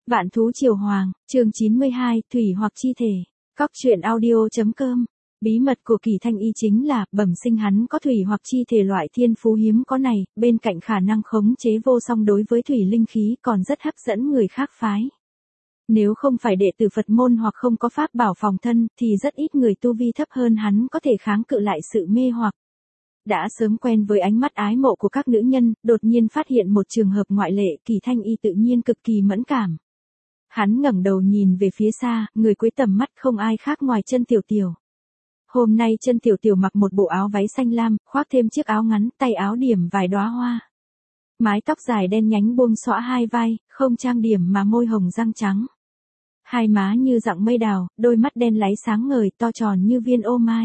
Vạn thú triều hoàng, chương 92, thủy hoặc chi thể. Cóc truyện audio.com. Bí mật của Kỳ Thanh Y chính là, bẩm sinh hắn có thủy hoặc chi thể loại thiên phú hiếm có này, bên cạnh khả năng khống chế vô song đối với thủy linh khí còn rất hấp dẫn người khác phái. Nếu không phải đệ tử Phật môn hoặc không có pháp bảo phòng thân, thì rất ít người tu vi thấp hơn hắn có thể kháng cự lại sự mê hoặc. Đã sớm quen với ánh mắt ái mộ của các nữ nhân, đột nhiên phát hiện một trường hợp ngoại lệ, Kỳ Thanh Y tự nhiên cực kỳ mẫn cảm. Hắn ngẩng đầu nhìn về phía xa, người cuối tầm mắt không ai khác ngoài Chân Tiểu Tiểu. Hôm nay Chân Tiểu Tiểu mặc một bộ áo váy xanh lam, khoác thêm chiếc áo ngắn, tay áo điểm vài đóa hoa. Mái tóc dài đen nhánh buông xõa hai vai, không trang điểm mà môi hồng răng trắng. Hai má như dạng mây đào, đôi mắt đen láy sáng ngời to tròn như viên ô mai.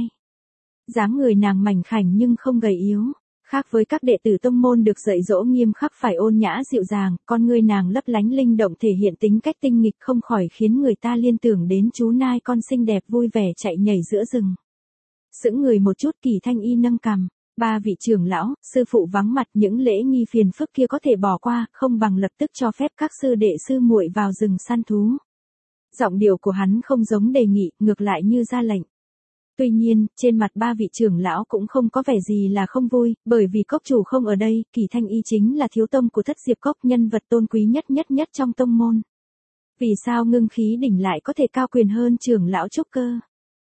Dáng người nàng mảnh khảnh nhưng không gầy yếu. Khác với các đệ tử tông môn được dạy dỗ nghiêm khắc phải ôn nhã dịu dàng, con người nàng lấp lánh linh động thể hiện tính cách tinh nghịch không khỏi khiến người ta liên tưởng đến chú nai con xinh đẹp vui vẻ chạy nhảy giữa rừng. Sững người một chút, Kỳ Thanh Y nâng cằm, ba vị trưởng lão, sư phụ vắng mặt, những lễ nghi phiền phức kia có thể bỏ qua, không bằng lập tức cho phép các sư đệ sư muội vào rừng săn thú. Giọng điệu của hắn không giống đề nghị, ngược lại như ra lệnh. Tuy nhiên, trên mặt ba vị trưởng lão cũng không có vẻ gì là không vui, bởi vì cốc chủ không ở đây, Kỳ Thanh Y chính là thiếu tông của Thất Diệp Cốc, nhân vật tôn quý nhất trong tông môn. Vì sao Ngưng Khí Đỉnh lại có thể cao quyền hơn trưởng lão trúc cơ?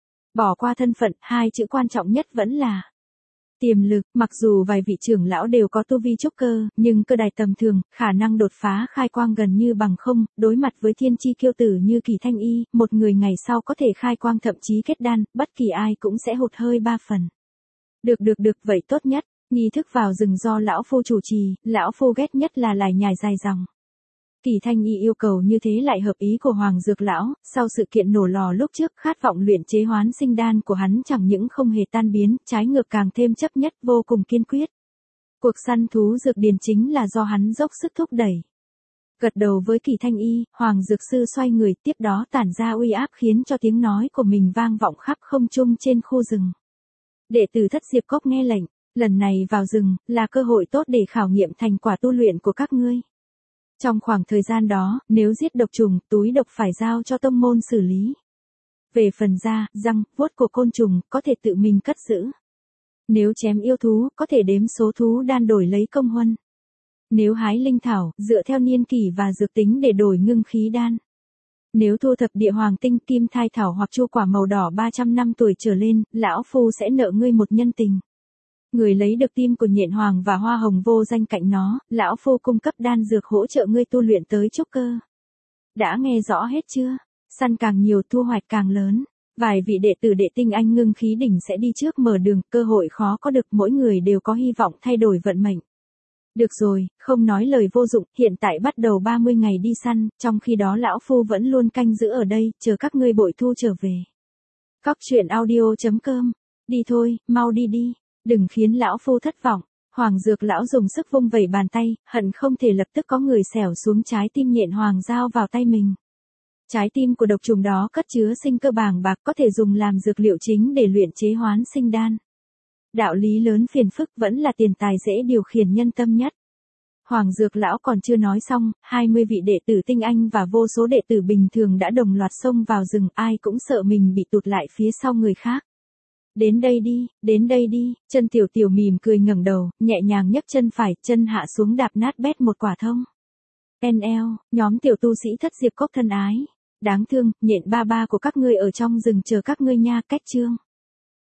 Bỏ qua thân phận, hai chữ quan trọng nhất vẫn là tiềm lực. Mặc dù vài vị trưởng lão đều có tu vi trúc cơ, nhưng cơ đài tầm thường, khả năng đột phá khai quang gần như bằng không, đối mặt với thiên chi kiêu tử như Kỳ Thanh Y, một người ngày sau có thể khai quang thậm chí kết đan, bất kỳ ai cũng sẽ hụt hơi ba phần. Được, vậy tốt nhất, nghi thức vào rừng do lão phu chủ trì, lão phu ghét nhất là lải nhải dài dòng. Kỳ Thanh Y yêu cầu như thế lại hợp ý của Hoàng Dược lão, sau sự kiện nổ lò lúc trước, khát vọng luyện chế hoán sinh đan của hắn chẳng những không hề tan biến, trái ngược càng thêm chấp nhất, vô cùng kiên quyết. Cuộc săn thú dược điền chính là do hắn dốc sức thúc đẩy. Gật đầu với Kỳ Thanh Y, Hoàng Dược sư xoay người, tiếp đó tản ra uy áp khiến cho tiếng nói của mình vang vọng khắp không trung trên khu rừng. Đệ tử Thất Diệp Cốc nghe lệnh, lần này vào rừng, là cơ hội tốt để khảo nghiệm thành quả tu luyện của các ngươi. Trong khoảng thời gian đó, nếu giết độc trùng, túi độc phải giao cho tông môn xử lý. Về phần da, răng, vuốt của côn trùng, có thể tự mình cất giữ. Nếu chém yêu thú, có thể đếm số thú đan đổi lấy công huân. Nếu hái linh thảo, dựa theo niên kỷ và dược tính để đổi ngưng khí đan. Nếu thu thập địa hoàng tinh, kim thai thảo hoặc chu quả màu đỏ 300 năm tuổi trở lên, lão phu sẽ nợ ngươi một nhân tình. Người lấy được tim của nhện hoàng và hoa hồng vô danh cạnh nó, lão phu cung cấp đan dược hỗ trợ ngươi tu luyện tới trúc cơ. Đã nghe rõ hết chưa? Săn càng nhiều thu hoạch càng lớn. Vài vị đệ tử đệ tinh anh Ngưng Khí Đỉnh sẽ đi trước mở đường, cơ hội khó có được, mỗi người đều có hy vọng thay đổi vận mệnh. Được rồi, không nói lời vô dụng, hiện tại bắt đầu 30 ngày đi săn, trong khi đó lão phu vẫn luôn canh giữ ở đây, chờ các ngươi bội thu trở về. Cóc truyện audio.com. Đi thôi, mau đi. Đừng khiến lão phu thất vọng. Hoàng Dược lão dùng sức vung vẩy bàn tay, hận không thể lập tức có người xẻo xuống trái tim nhện hoàng giao vào tay mình. Trái tim của độc trùng đó cất chứa sinh cơ bàng bạc, có thể dùng làm dược liệu chính để luyện chế hoán sinh đan. Đạo lý lớn phiền phức vẫn là tiền tài dễ điều khiển nhân tâm nhất. Hoàng Dược lão còn chưa nói xong, 20 vị đệ tử tinh anh và vô số đệ tử bình thường đã đồng loạt xông vào rừng, ai cũng sợ mình bị tụt lại phía sau người khác. Đến đây đi, Chân Tiểu Tiểu mỉm cười ngẩng đầu, nhẹ nhàng nhấc chân phải, chân hạ xuống đạp nát bét một quả thông. NL, nhóm tiểu tu sĩ Thất Diệp Cốc thân ái. Đáng thương, nhện ba của các ngươi ở trong rừng chờ các ngươi nha, cách chương.